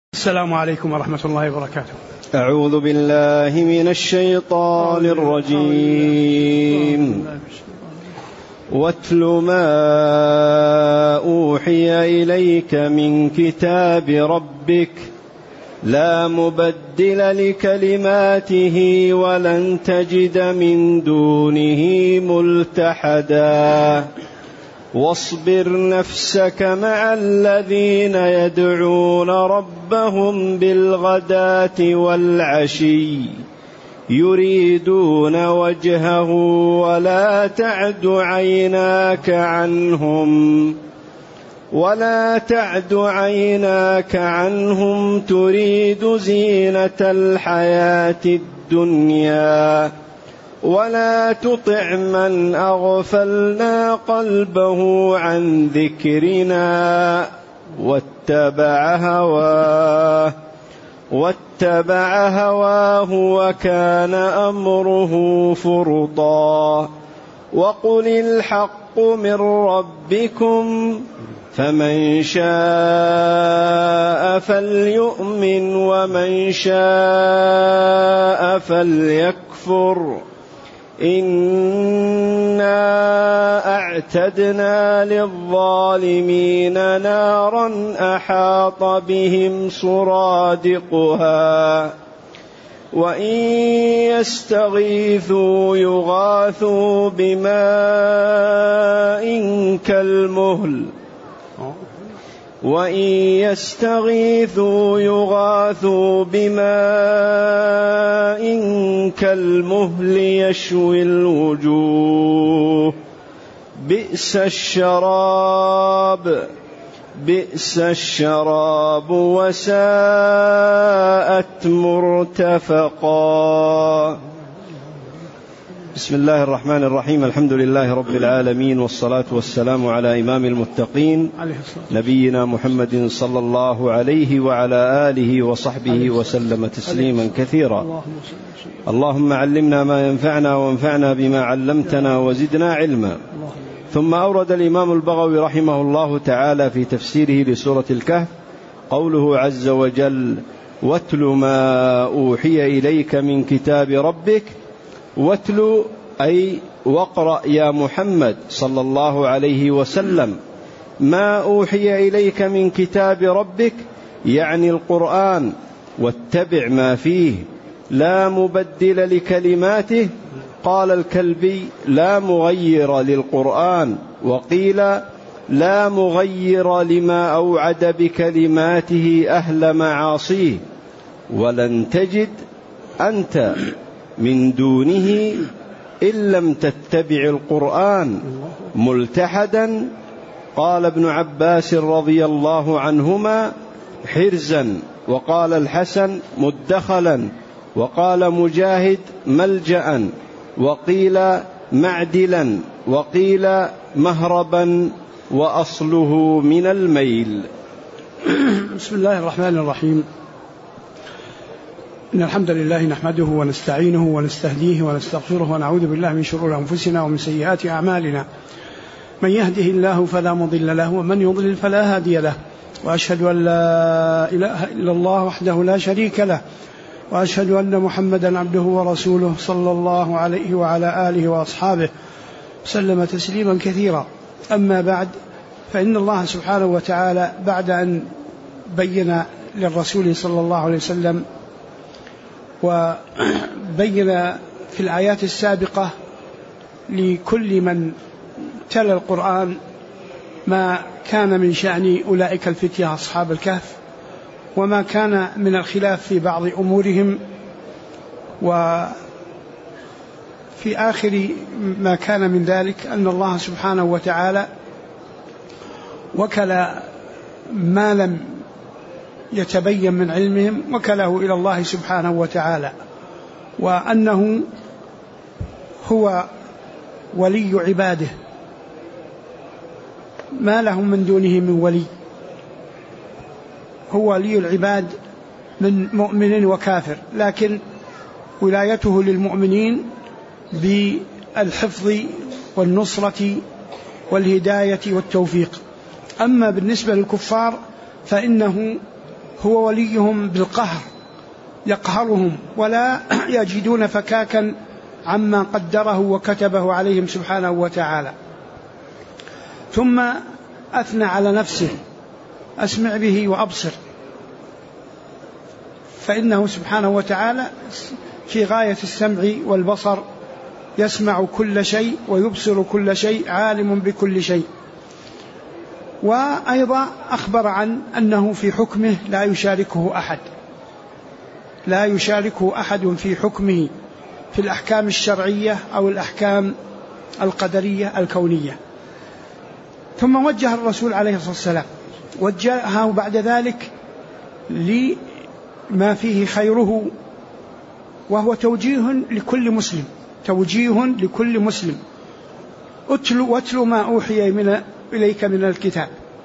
السلام عليكم ورحمة الله وبركاته. أعوذ بالله من الشيطان الرجيم. واتل ما أوحي إليك من كتاب ربك لا مبدل لكلماته ولن تجد من دونه ملتحدا واصبر نفسك مع الذين يدعون ربهم بالغداة والعشي يريدون وجهه ولا تعد عيناك عنهم تريد زينة الحياة الدنيا ولا تطع من أغفلنا قلبه عن ذكرنا واتبع هواه وكان أمره فرطا وقل الحق من ربكم فمن شاء فليؤمن ومن شاء فليكفر إنا أعتدنا للظالمين نارا أحاط بهم سرادقها وإن يستغيثوا يغاثوا بماء كالمهل يشوي الوجوه بئس الشراب وساءت مرتفقا. بسم الله الرحمن الرحيم. الحمد لله رب العالمين والصلاة والسلام على إمام المتقين نبينا محمد صلى الله عليه وعلى آله وصحبه وسلم تسليما كثيرا. اللهم علمنا ما ينفعنا وانفعنا بما علمتنا وزدنا علما. ثم أورد الإمام البغوي رحمه الله تعالى في تفسيره لسورة الكهف قوله عز وجل واتل ما أوحي إليك من كتاب ربك. واتل أي واقرأ يا محمد صلى الله عليه وسلم ما أوحي إليك من كتاب ربك يعني القرآن واتبع ما فيه لا مبدل لكلماته. قال الكلبي لا مغير للقرآن وقيل لا مغير لما أوعد بكلماته أهل معاصيه ولن تجد أنت من دونه إن لم تتبع القرآن ملتحدا. قال ابن عباس رضي الله عنهما حرزا وقال الحسن مدخلا وقال مجاهد ملجأ وقيل معدلا وقيل مهربا وأصله من الميل. بسم الله الرحمن الرحيم. إن الحمد لله نحمده ونستعينه ونستهديه ونستغفره ونعوذ بالله من شرور أنفسنا ومن سيئات أعمالنا. من يهده الله فلا مضل له ومن يضلل فلا هادي له. وأشهد أن لا إله إلا الله وحده لا شريك له وأشهد أن محمدا عبده ورسوله صلى الله عليه وعلى آله وأصحابه سلم تسليما كثيرا. أما بعد، فإن الله سبحانه وتعالى بعد أن بين للرسول صلى الله عليه وسلم وبين في الآيات السابقة لكل من تلا القرآن ما كان من شأن أولئك الفتية أصحاب الكهف وما كان من الخلاف في بعض أمورهم، وفي آخر ما كان من ذلك أن الله سبحانه وتعالى وكل ما لم يتبين من علمهم وكله إلى الله سبحانه وتعالى، وأنه هو ولي عباده ما لهم من دونه من ولي. هو ولي العباد من مؤمن وكافر، لكن ولايته للمؤمنين بالحفظ والنصرة والهداية والتوفيق. أما بالنسبة للكفار فإنه هو وليهم بالقهر يقهرهم ولا يجدون فكاكا عما قدره وكتبه عليهم سبحانه وتعالى. ثم أثنى على نفسه: أسمع به وأبصر، فإنه سبحانه وتعالى في غاية السمع والبصر، يسمع كل شيء ويبصر كل شيء، عالم بكل شيء. وأيضا أخبر عن أنه في حكمه لا يشاركه أحد في حكمه في الأحكام الشرعية أو الأحكام القدرية الكونية. ثم وجه الرسول عليه الصلاة والسلام، وجهه بعد ذلك لما فيه خيره، وهو توجيه لكل مسلم. واتل ما أوحي إليك من الكتاب،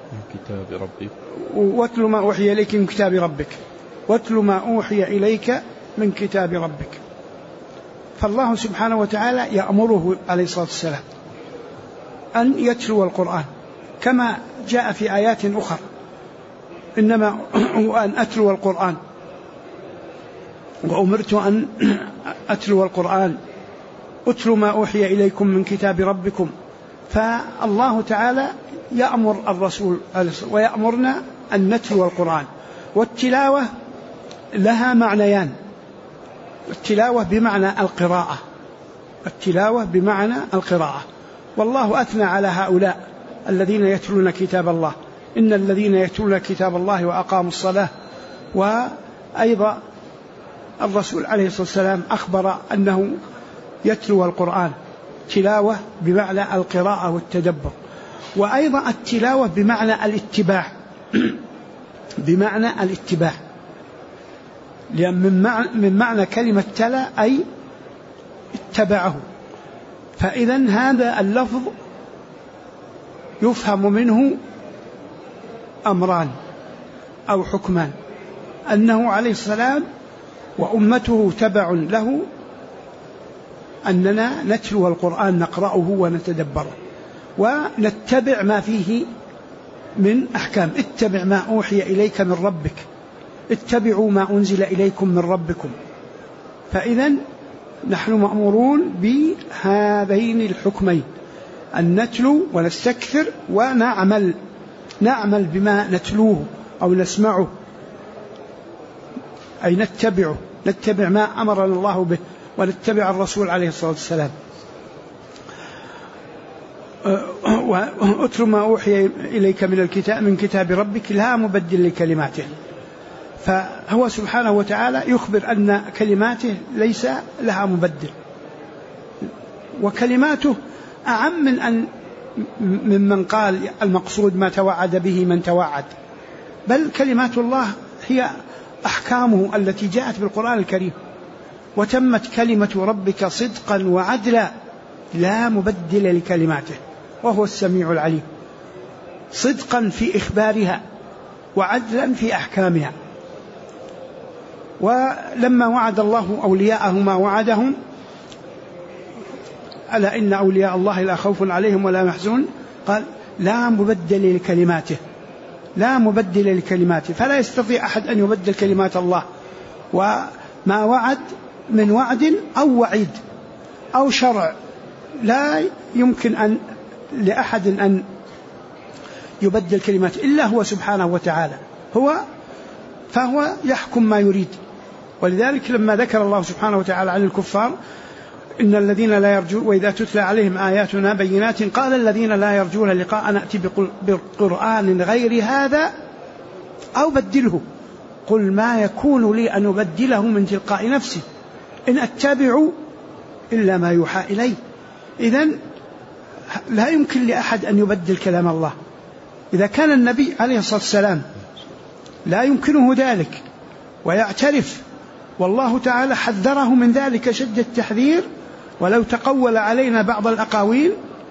واتل ما أوحي إليك من كتاب ربك، واتل ما أوحي إليك من كتاب ربك. فالله سبحانه وتعالى يأمره عليه الصلاة والسلام أن يتلو القرآن، كما جاء في آيات أخرى: إنما هو أن أتلو القرآن، وأمرت أن أتلو القرآن، أتل ما أوحي إليكم من كتاب ربكم. فالله تعالى يأمر الرسول ويأمرنا أن نتلو القرآن. والتلاوة لها معنيان: التلاوة بمعنى القراءة، والله أثنى على هؤلاء الذين يتلون كتاب الله: إن الذين يتلون كتاب الله وأقاموا الصلاة. وأيضا الرسول عليه الصلاة والسلام أخبر أنه يتلو القرآن تلاوة بمعنى القراءة والتدبر. وأيضا التلاوة بمعنى الاتباع، لأن من معنى كلمة تلا أي اتبعه. فإذن هذا اللفظ يفهم منه أمران أو حكمان: أنه عليه السلام وأمته تبع له، أننا نتلو القرآن نقرأه ونتدبره ونتبع ما فيه من أحكام. اتبع ما أوحي إليك من ربك، اتبعوا ما أنزل إليكم من ربكم. فإذن نحن مأمورون بهذين الحكمين: أن نتلو ونستكثر ونعمل بما نتلوه أو نسمعه، أي نتبع ما أمرنا الله به ونتبع الرسول عليه الصلاة والسلام. وأتل ما أوحي إليك من كتاب ربك لا مبدل لكلماته. فهو سبحانه وتعالى يخبر أن كلماته ليس لها مبدل، وكلماته أعم ممن قال المقصود ما توعد به من توعد، بل كلمات الله هي أحكامه التي جاءت بالقرآن الكريم: وتمت كلمة ربك صدقا وعدلا لا مبدل لكلماته وهو السميع العليم. صدقا في إخبارها وعدلا في أحكامها. ولما وعد الله أولياءه ما وعدهم: ألا إن أولياء الله لا خوف عليهم ولا يحزنون، قال: لا مبدل لكلماته. فلا يستطيع أحد أن يبدل كلمات الله. وما وعد من وعد أو وعيد أو شرع لا يمكن لأحد أن يبدل كلماته إلا هو سبحانه وتعالى، فهو يحكم ما يريد. ولذلك لما ذكر الله سبحانه وتعالى عن الكفار: إن الذين لا يرجون وإذا تتلى عليهم آياتنا بينات قال الذين لا يرجون لقاء نأتي بقرآن غير هذا أو بدله قل ما يكون لي أن أبدله من تلقاء نفسي إن أتبع إلا ما يوحى إلي. إذن لا يمكن لأحد أن يبدل كلام الله. إذا كان النبي عليه الصلاة والسلام لا يمكنه ذلك ويعترف، والله تعالى حذره من ذلك شد التحذير، ولو تقول علينا بعض الأقاويل،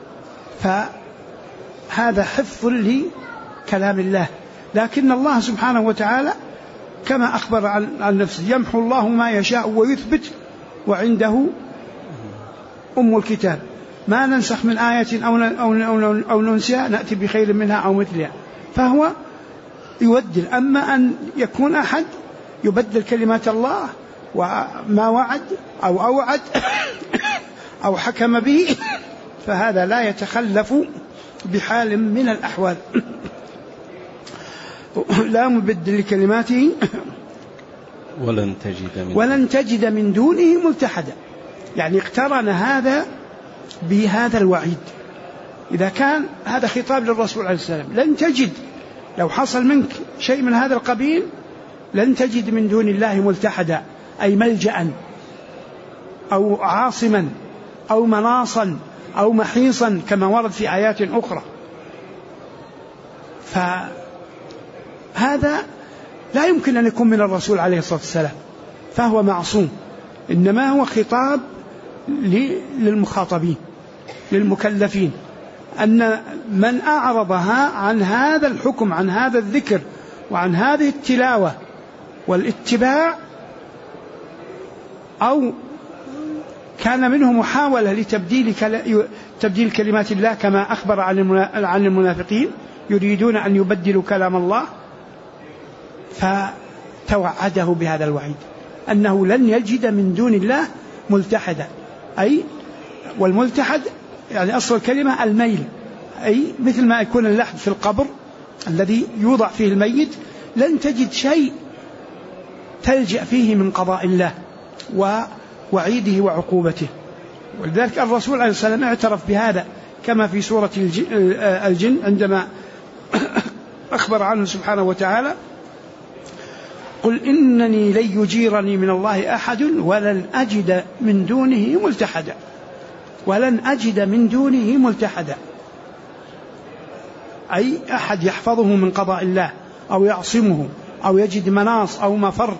فهذا حفظ لكلام الله. لكن الله سبحانه وتعالى كما أخبر عن نفسه: يمحو الله ما يشاء ويثبت وعنده أم الكتاب، ما ننسخ من آية أو ننسها نأتي بخير منها أو مثلها. فهو يبدل. أما أن يكون أحد يبدل كلمات الله وما وعد أو أوعد أو حكم به فهذا لا يتخلف بحال من الأحوال. لا مبدل لكلماته ولن تجد من دونه ملتحدا. يعني اقترن هذا بهذا الوعيد. إذا كان هذا خطاب للرسول عليه السلام لن تجد، لو حصل منك شيء من هذا القبيل لن تجد من دون الله ملتحدا، أي ملجأ أو عاصما أو مناصا أو محيصا كما ورد في آيات أخرى. فهذا لا يمكن أن يكون من الرسول عليه الصلاة والسلام، فهو معصوم. إنما هو خطاب للمخاطبين للمكلفين، أن من أعرضها عن هذا الحكم، عن هذا الذكر وعن هذه التلاوة والاتباع، أو كان منه محاولة لتبديل كلمات الله كما أخبر عن المنافقين يريدون أن يبدلوا كلام الله، فتوعده بهذا الوعيد أنه لن يجد من دون الله ملتحدا. أي والملتحد يعني أصل الكلمة الميل، أي مثل ما يكون اللحد في القبر الذي يوضع فيه الميت، لن تجد شيء تلجأ فيه من قضاء الله ووعيده وعقوبته. ولذلك الرسول عليه السلام اعترف بهذا كما في سورة الجن عندما أخبر عنه سبحانه وتعالى: قل إنني لن يجيرني من الله أحد ولن أجد من دونه ملتحدا. ولن أجد من دونه ملتحدا، أي أحد يحفظه من قضاء الله أو يعصمه أو يجد مناص أو مفر.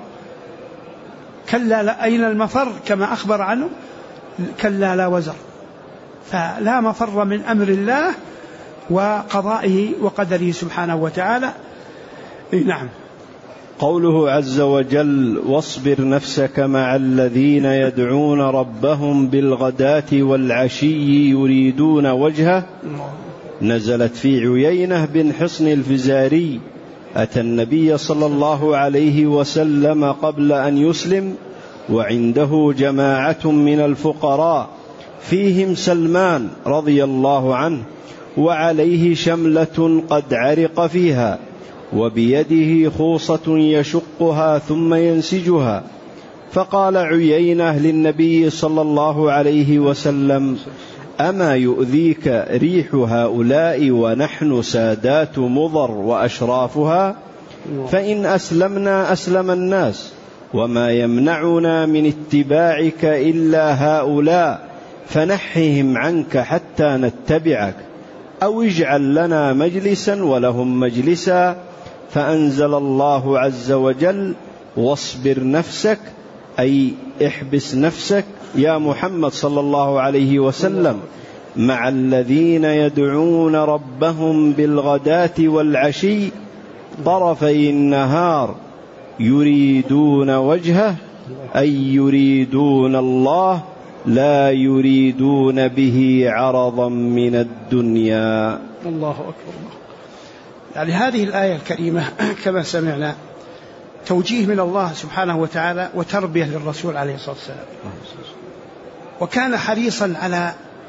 كلا أين المفر كما أخبر عنه؟ كلا لا وزر. فلا مفر من أمر الله وقضائه وقدره سبحانه وتعالى. نعم. قوله عز وجل: واصبر نفسك مع الذين يدعون ربهم بالغداة والعشي يريدون وجهه، نزلت في عيينة بن حصن الفزاري، أتى النبي صلى الله عليه وسلم قبل أن يسلم وعنده جماعة من الفقراء فيهم سلمان رضي الله عنه، وعليه شملة قد عرق فيها، وبيده خوصة يشقها ثم ينسجها. فقال عيينة للنبي صلى الله عليه وسلم: أما يؤذيك ريح هؤلاء ونحن سادات مضر وأشرافها؟ فإن أسلمنا أسلم الناس، وما يمنعنا من اتباعك إلا هؤلاء، فنحهم عنك حتى نتبعك، أو اجعل لنا مجلسا ولهم مجلسا. فأنزل الله عز وجل: واصبر نفسك، أي احبس نفسك يا محمد صلى الله عليه وسلم مع الذين يدعون ربهم بالغداة والعشي طرفي النهار يريدون وجهه، أي يريدون الله، لا يريدون به عرضا من الدنيا. الله أكبر. يعني هذه الآية الكريمة كما سمعنا توجيه من الله سبحانه وتعالى وتربية للرسول عليه الصلاة والسلام، وكان حريصا على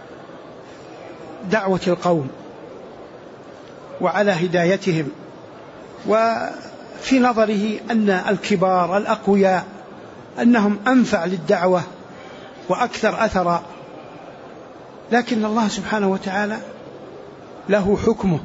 دعوة القوم وعلى هدايتهم، وفي نظره أن الكبار الأقوياء أنهم أنفع للدعوة وأكثر أثرا، لكن الله سبحانه وتعالى له حكمه،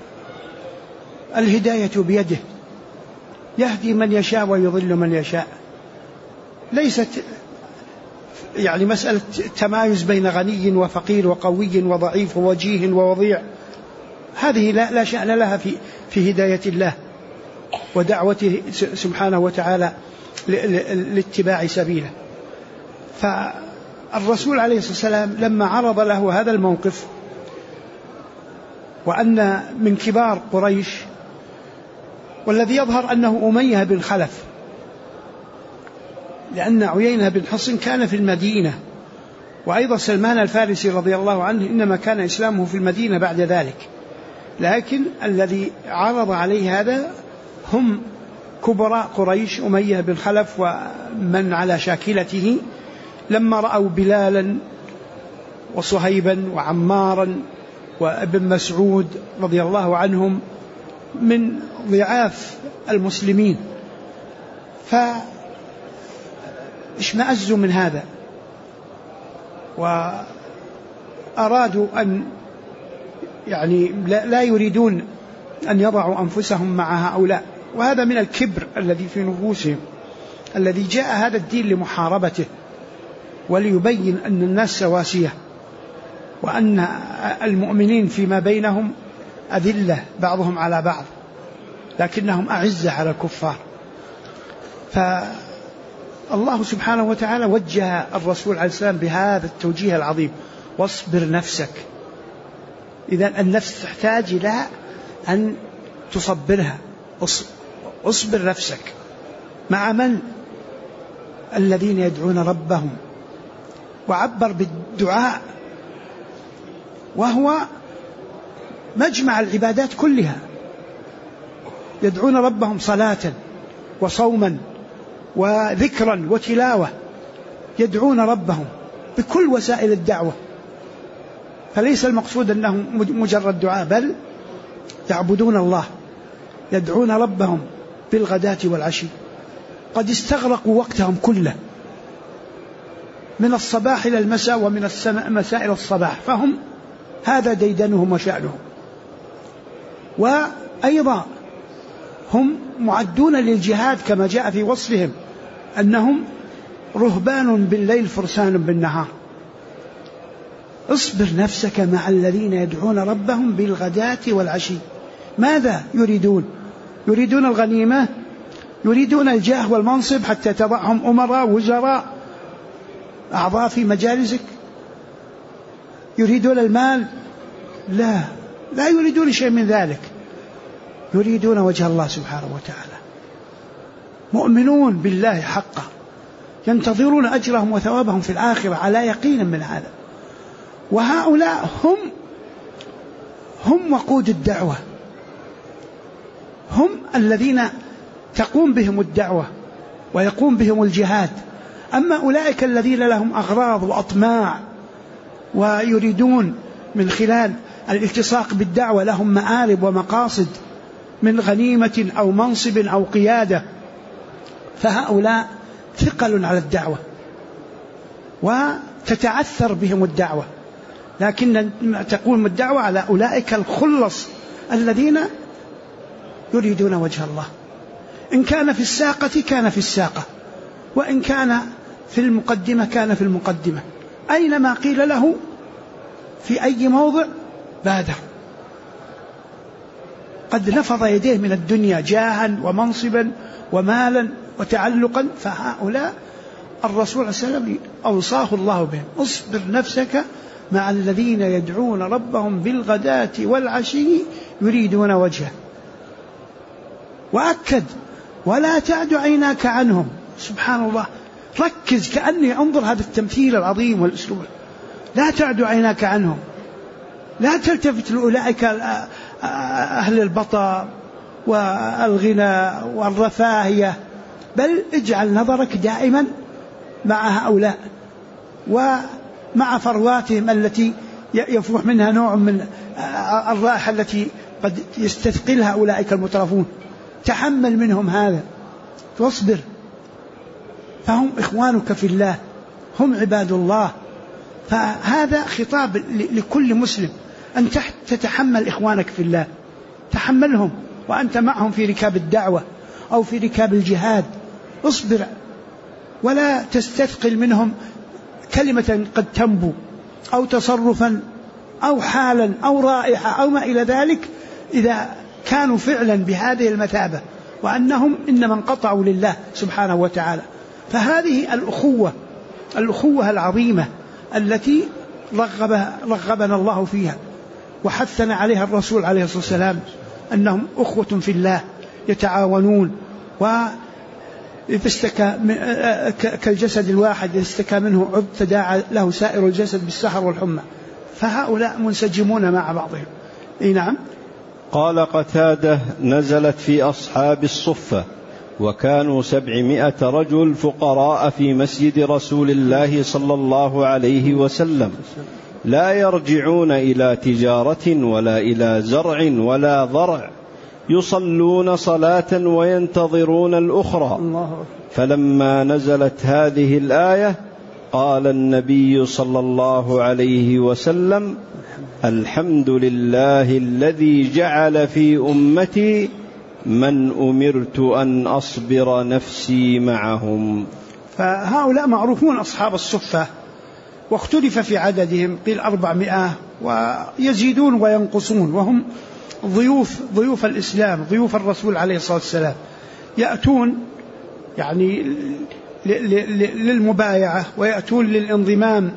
الهداية بيده، يهدي من يشاء ويضل من يشاء. ليست يعني مسألة تمايز بين غني وفقير وقوي وضعيف ووجيه ووضيع، هذه لا شأن لها في هداية الله ودعوته سبحانه وتعالى لاتباع سبيله. فالرسول عليه الصلاة والسلام لما عرض له هذا الموقف، وأن من كبار قريش، والذي يظهر أنه أمية بن خلف، لأن عيينة بن حصن كان في المدينة، وأيضا سلمان الفارسي رضي الله عنه إنما كان إسلامه في المدينة بعد ذلك، لكن الذي عرض عليه هذا هم كبراء قريش أمية بن خلف ومن على شاكلته، لما رأوا بلالا وصهيبا وعمارا وابن مسعود رضي الله عنهم من ضعاف المسلمين فاشمأزوا من هذا، وأرادوا أن لا يريدون أن يضعوا أنفسهم مع هؤلاء، وهذا من الكبر الذي في نفوسهم، الذي جاء هذا الدين لمحاربته وليبين أن الناس سواسية، وأن المؤمنين فيما بينهم أذلة بعضهم على بعض لكنهم أعزة على الكفار. فالله سبحانه وتعالى وجه الرسول عليه السلام بهذا التوجيه العظيم: واصبر نفسك. إذن النفس تحتاج إلى أن تصبرها، اصبر نفسك مع من؟ الذين يدعون ربهم، وعبر بالدعاء وهو مجمع العبادات كلها، يدعون ربهم صلاة وصوما وذكرا وتلاوة، يدعون ربهم بكل وسائل الدعوة، فليس المقصود أنه مجرد دعاء، بل يعبدون الله، يدعون ربهم بالغداة والعشي، قد استغرقوا وقتهم كله من الصباح إلى المساء ومن المساء إلى الصباح، فهم هذا ديدنهم وشأنهم. وأيضا هم معدون للجهاد كما جاء في وصفهم أنهم رهبان بالليل فرسان بالنهار. اصبر نفسك مع الذين يدعون ربهم بالغداة والعشي. ماذا يريدون؟ يريدون الغنيمة، يريدون الجاه والمنصب حتى تضعهم أمراء وزراء أعضاء في مجالسك، يريدون المال؟ لا يريدون شيء من ذلك، يريدون وجه الله سبحانه وتعالى، مؤمنون بالله حقا، ينتظرون أجرهم وثوابهم في الآخرة على يقين من هذا. وهؤلاء هم وقود الدعوة، هم الذين تقوم بهم الدعوة ويقوم بهم الجهاد. أما أولئك الذين لهم أغراض وأطماع ويريدون من خلال الالتصاق بالدعوة لهم مآرب ومقاصد من غنيمة أو منصب أو قيادة، فهؤلاء ثقل على الدعوة وتتعثر بهم الدعوة، لكن تقوم الدعوة على أولئك الخلص الذين يريدون وجه الله. إن كان في الساقة كان في الساقة، وإن كان في المقدمة كان في المقدمة، أينما قيل له في أي موضع بادر. قد نفض يديه من الدنيا جاها ومنصبا ومالا وتعلقا، فهؤلاء الرسول عليه السلام أوصاه الله بهم: اصبر نفسك مع الذين يدعون ربهم بالغداة والعشي يريدون وجهه. وأكد: ولا تعد عيناك عنهم. سبحان الله، ركز كأني أنظر هذا التمثيل العظيم والأسلوب. لا تعد عيناك عنهم، لا تلتفت لأولئك أهل البطر والغنى والرفاهية، بل اجعل نظرك دائما مع هؤلاء ومع فرواتهم التي يفوح منها نوع من الرائحة التي قد يستثقلها أولئك المترفون. تحمل منهم هذا واصبر، فهم إخوانك في الله، هم عباد الله. فهذا خطاب لكل مسلم، أن تتحمل إخوانك في الله، تحملهم وأنت معهم في ركاب الدعوة أو في ركاب الجهاد. اصبر ولا تستثقل منهم كلمة قد تنبو أو تصرفا أو حالا أو رائحة أو ما إلى ذلك، إذا كانوا فعلا بهذه المثابة وأنهم إنما انقطعوا لله سبحانه وتعالى. فهذه الأخوة العظيمة التي رغبنا الله فيها وحثنا عليها الرسول عليه الصلاة والسلام، أنهم أخوة في الله يتعاونون، وإذا استكى كالجسد الواحد إذا استكى منه عضو تداعى له سائر الجسد بالسهر والحمى. فهؤلاء منسجمون مع بعضهم. نعم. قال قتادة: نزلت في أصحاب الصفة، وكانوا 700 رجل فقراء في مسجد رسول الله صلى الله عليه وسلم، لا يرجعون إلى تجارة ولا إلى زرع ولا ضرع، يصلون صلاة وينتظرون الأخرى. فلما نزلت هذه الآية قال النبي صلى الله عليه وسلم: الحمد لله الذي جعل في أمتي من أمرت أن أصبر نفسي معهم. فهؤلاء معروفون أصحاب الصفة، واختلف في عددهم، قيل 400 ويزيدون وينقصون، وهم ضيوف الإسلام، ضيوف الرسول عليه الصلاة والسلام، يأتون يعني للمبايعة ويأتون للانضمام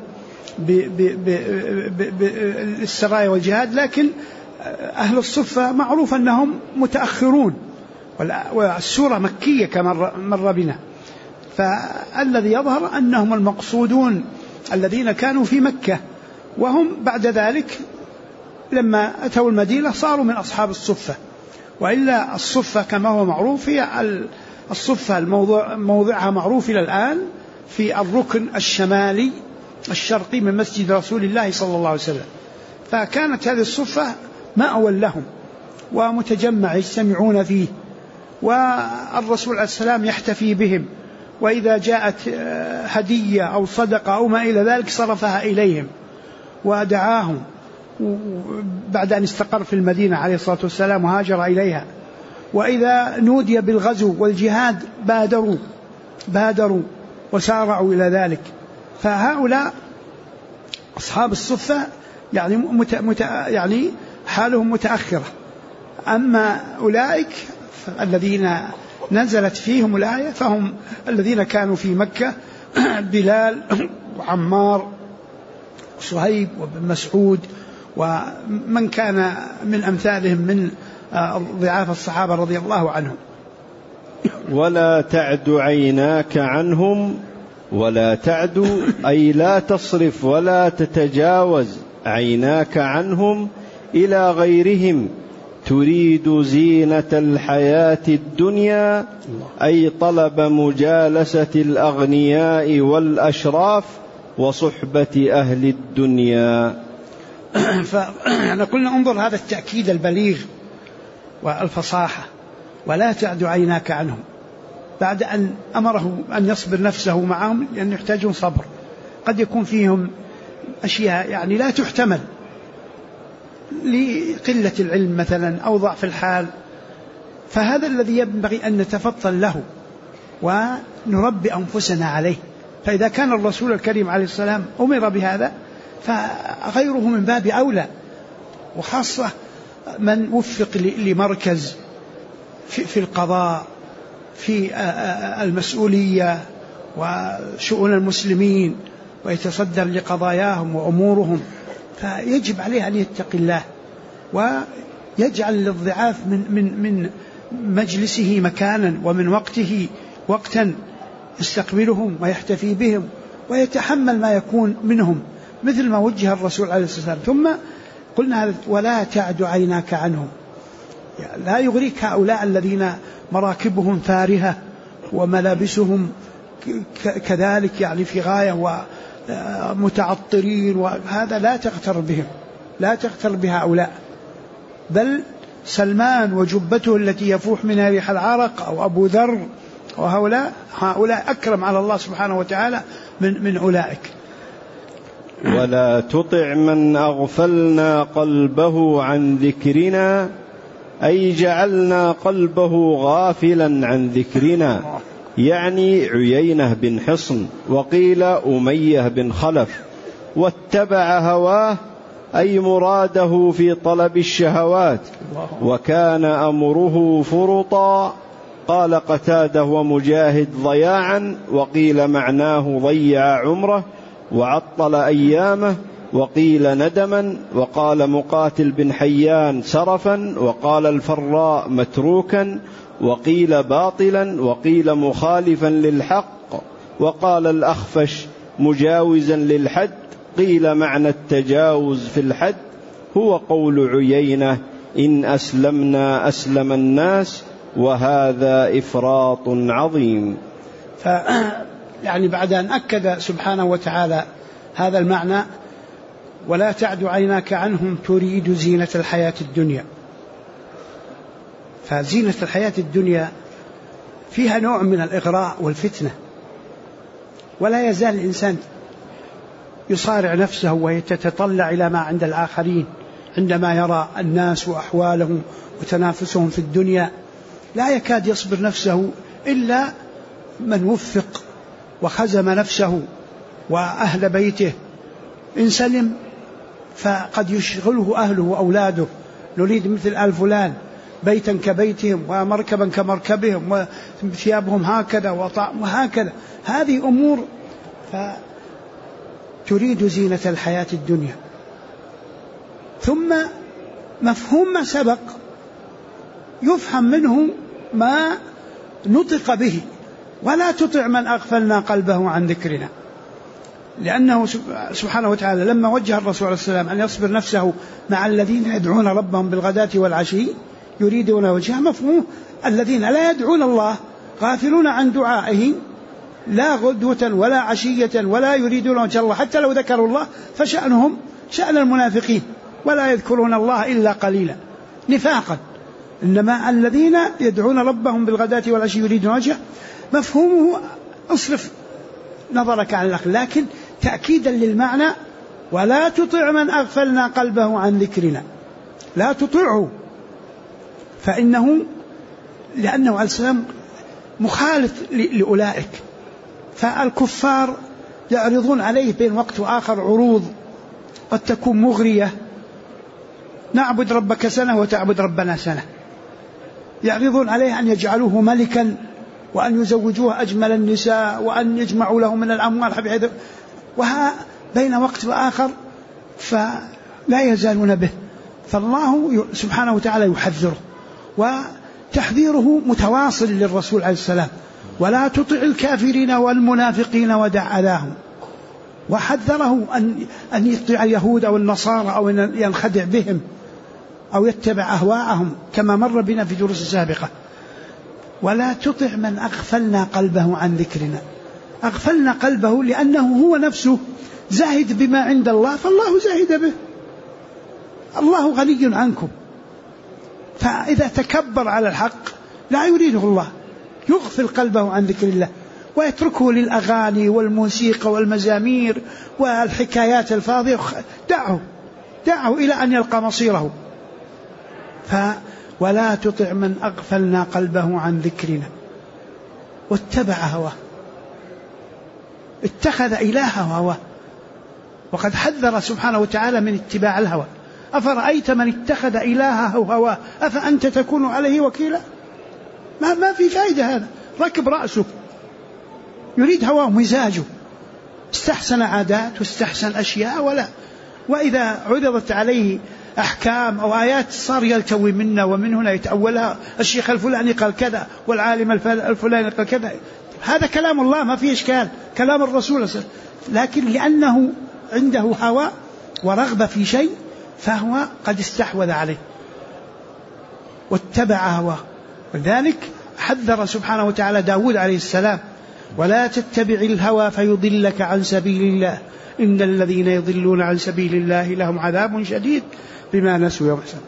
بالسرايا والجهاد. لكن أهل الصفة معروف أنهم متأخرون، والسورة مكية كما مر بنا، فالذي يظهر أنهم المقصودون الذين كانوا في مكة، وهم بعد ذلك لما أتوا المدينة صاروا من أصحاب الصفة. وإلا الصفة كما هو معروف هي الصفة موضعها معروف إلى الآن في الركن الشمالي الشرقي من مسجد رسول الله صلى الله عليه وسلم. فكانت هذه الصفة مأوى لهم ومتجمع يجتمعون فيه، والرسول عليه السلام يحتفي بهم، وإذا جاءت هدية أو صدقة أو ما إلى ذلك صرفها إليهم ودعاهم، بعد أن استقر في المدينة عليه الصلاة والسلام وهاجر إليها. وإذا نودي بالغزو والجهاد بادروا وسارعوا إلى ذلك. فهؤلاء أصحاب الصفة يعني حالهم متأخرة. أما أولئك الذين نزلت فيهم الآية فهم الذين كانوا في مكة، بلال وعمار وصهيب وابن مسعود ومن كان من أمثالهم من ضعاف الصحابة رضي الله عنهم. ولا تعد عيناك عنهم، ولا تعد أي لا تصرف ولا تتجاوز عيناك عنهم إلى غيرهم، تريد زينة الحياة الدنيا، أي طلب مجالسة الأغنياء والأشراف وصحبة أهل الدنيا. فنقول انظر هذا التأكيد البليغ والفصاحة، ولا تعد عيناك عنهم، بعد أن أمره أن يصبر نفسه معهم، لأن يحتاجون صبر، قد يكون فيهم أشياء يعني لا تحتمل لقلة العلم مثلا أو ضعف الحال، فهذا الذي ينبغي أن نتفطن له ونربي أنفسنا عليه. فإذا كان الرسول الكريم عليه السلام أمر بهذا فغيره من باب أولى، وخاصة من وفق لمركز في القضاء، في المسؤولية وشؤون المسلمين، ويتصدر لقضاياهم وأمورهم، فيجب عليه أن يتقي الله ويجعل للضعاف من مجلسه مكانا، ومن وقته وقتا يستقبلهم ويحتفي بهم ويتحمل ما يكون منهم، مثل ما وجه الرسول عليه الصلاة والسلام. ثم قلنا ولا تعد عيناك عنهم، يعني لا يغريك هؤلاء الذين مراكبهم فارهة وملابسهم كذلك يعني في غاية ومتعطرين، وهذا لا تغتر بهم، لا تغتر بهؤلاء، بل سلمان وجبته التي يفوح منها ريح العرق، أو أبو ذر، وهؤلاء أكرم على الله سبحانه وتعالى من أولئك. ولا تطع من أغفلنا قلبه عن ذكرنا، أي جعلنا قلبه غافلا عن ذكرنا، يعني عيينة بن حصن، وقيل أمية بن خلف، واتبع هواه، أي مراده في طلب الشهوات، وكان أمره فرطا. قال قتادة ومجاهد ضياعا، وقيل معناه ضيع عمره وعطل أيامه، وقيل ندما، وقال مقاتل بن حيان سرفا، وقال الفراء متروكا، وقيل باطلا، وقيل مخالفا للحق، وقال الأخفش مجاوزا للحد. قيل معنى التجاوز في الحد هو قول عيينة إن أسلمنا أسلم الناس، وهذا إفراط عظيم. يعني بعد أن أكد سبحانه وتعالى هذا المعنى: ولا تعد عيناك عنهم تريد زينة الحياة الدنيا. فزينة الحياة الدنيا فيها نوع من الإغراء والفتنة، ولا يزال الإنسان يصارع نفسه ويتطلع إلى ما عند الآخرين عندما يرى الناس وأحوالهم وتنافسهم في الدنيا. لا يكاد يصبر نفسه إلا من وفق وخزم نفسه وأهل بيته. إن سلم فقد يشغله أهله وأولاده: نريد مثل آل فلان، بيتا كبيتهم ومركبا كمركبهم وثيابهم هكذا وهكذا. هذه أمور. فتريد زينة الحياة الدنيا. ثم مفهوم ما سبق يفهم منه ما نطق به: ولا تطع من أغفلنا قلبه عن ذكرنا. لأنه سبحانه وتعالى لما وجه الرسول عليه السلام أن يصبر نفسه مع الذين يدعون ربهم بالغداة والعشي يريدون وجهه، مفهوم الذين لا يدعون الله غافلون عن دعائه لا غدوة ولا عشية ولا يريدون وجه الله، حتى لو ذكروا الله فشأنهم شأن المنافقين ولا يذكرون الله إلا قليلا نفاقا. إنما الذين يدعون ربهم بالغداة والعشي يريدون وجهه مفهومه اصرف نظرك عن الأخر، لكن تأكيدا للمعنى: ولا تطع من أغفلنا قلبه عن ذكرنا. لا تطعه، لأنه عليه السلام مخالف لأولئك. فالكفار يعرضون عليه بين وقت وآخر عروض قد تكون مغرية: نعبد ربك سنة وتعبد ربنا سنة. يعرضون عليه أن يجعلوه ملكا وأن يزوجوه أجمل النساء وأن يجمعوا له من الأموال، وها بين وقت وآخر فلا يزالون به. فالله سبحانه وتعالى يحذره، وتحذيره متواصل للرسول عليه السلام: ولا تطع الكافرين والمنافقين ودع أذاهم. وحذره أن يطيع اليهود أو النصارى أو أن ينخدع بهم أو يتبع أهواءهم كما مر بنا في دروس السابقة. ولا تطع من أغفلنا قلبه عن ذكرنا. أغفلنا قلبه لأنه هو نفسه زاهد بما عند الله، فالله زاهد به. الله غني عنكم، فإذا تكبر على الحق لا يريده الله، يغفل قلبه عن ذكر الله ويتركه للأغاني والموسيقى والمزامير والحكايات الفاضية. دعه إلى أن يلقى مصيره. ولا تطع من أغفلنا قلبه عن ذكرنا واتبع هواه. اتخذ إلهه هواه، وقد حذر سبحانه وتعالى من اتباع الهوى: أفرأيت من اتخذ إلهه هواه أفأنت تكون عليه وكيلا. ما في فائدة هذا، ركب رأسه، يريد هواه مزاجه، استحسن عادات واستحسن أشياء، وإذا عرضت عليه أحكام أو آيات صار يلتوي منا، ومن هنا يتأولها الشيخ الفلاني قال كذا والعالم الفلاني قال كذا. هذا كلام الله ما فيه إشكال، كلام الرسول، لكن لأنه عنده هوى ورغبة في شيء فهو قد استحوذ عليه واتبع هواه. ولذلك حذر سبحانه وتعالى داود عليه السلام: ولا تتبع الهوى فيضلك عن سبيل الله إن الذين يضلون عن سبيل الله لهم عذاب شديد بما نسوا يوم الحساب.